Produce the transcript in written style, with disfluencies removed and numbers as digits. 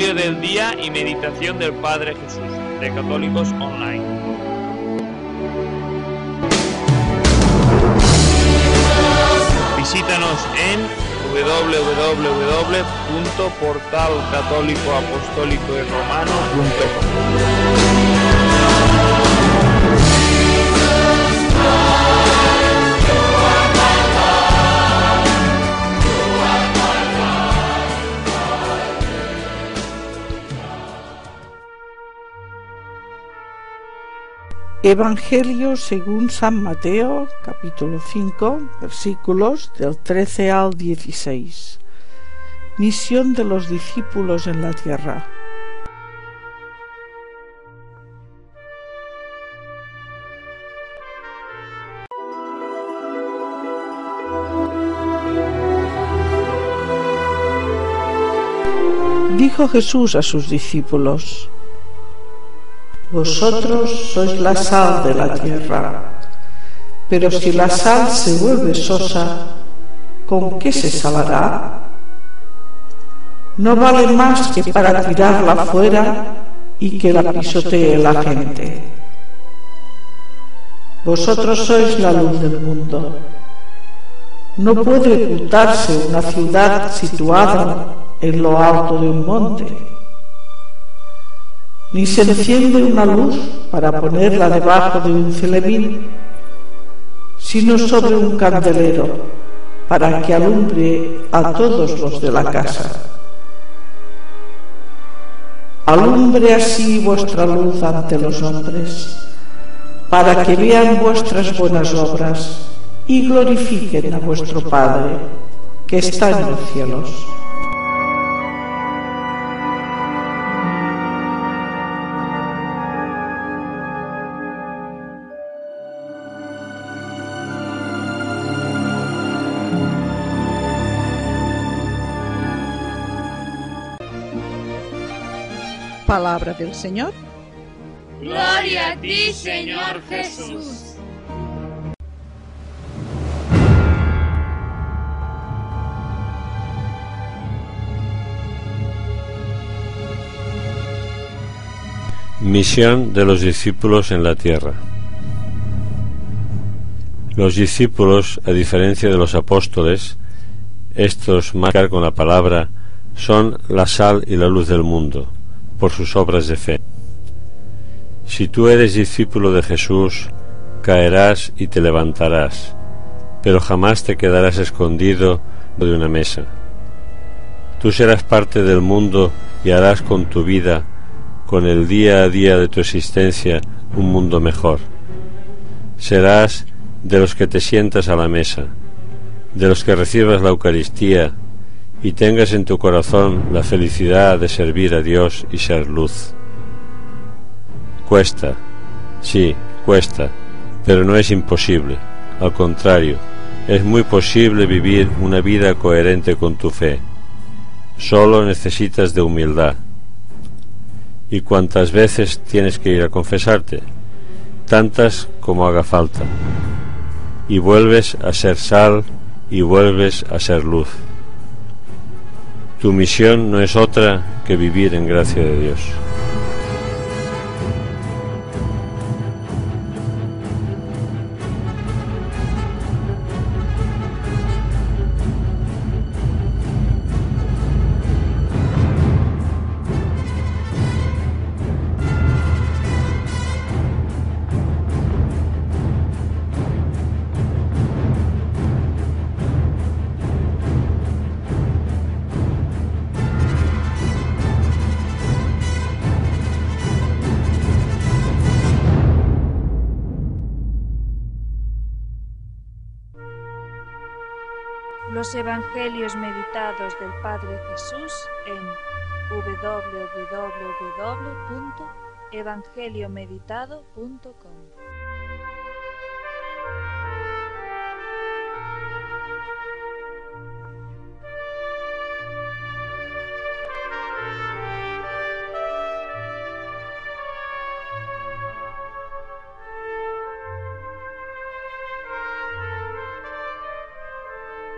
Evangelio del día y meditación del Padre Jesús, de Católicos Online. Visítanos en www.portalcatólicoapostólicoyromano.com. Evangelio según San Mateo, capítulo 5, versículos del 13 al 16. Misión de los discípulos en la tierra. Dijo Jesús a sus discípulos: Vosotros sois la sal de la tierra, pero si la sal se vuelve sosa, ¿con qué se salará? No vale más que para tirarla fuera y que la pisotee la gente. Vosotros sois la luz del mundo. No puede ocultarse una ciudad situada en lo alto de un monte. Ni se enciende una luz para ponerla debajo de un celemín, sino sobre un candelero, para que alumbre a todos los de la casa. Alumbre así vuestra luz ante los hombres, para que vean vuestras buenas obras y glorifiquen a vuestro Padre, que está en los cielos. Palabra del Señor. Gloria a ti, Señor Jesús. Misión de los discípulos en la tierra. Los discípulos, a diferencia de los apóstoles, estos marcar con la palabra, son la sal y la luz del mundo, por sus obras de fe. Si tú eres discípulo de Jesús, caerás y te levantarás, pero jamás te quedarás escondido de una mesa. Tú serás parte del mundo y harás con tu vida, con el día a día de tu existencia, un mundo mejor. Serás de los que te sientas a la mesa, de los que recibas la Eucaristía y tengas en tu corazón la felicidad de servir a Dios y ser luz. Cuesta, sí, cuesta, pero no es imposible. Al contrario, es muy posible vivir una vida coherente con tu fe. Solo necesitas de humildad. ¿Y cuántas veces tienes que ir a confesarte? Tantas como haga falta. Y vuelves a ser sal y vuelves a ser luz. Tu misión no es otra que vivir en gracia de Dios. Los Evangelios meditados del Padre Jesús en www.evangeliomeditado.com.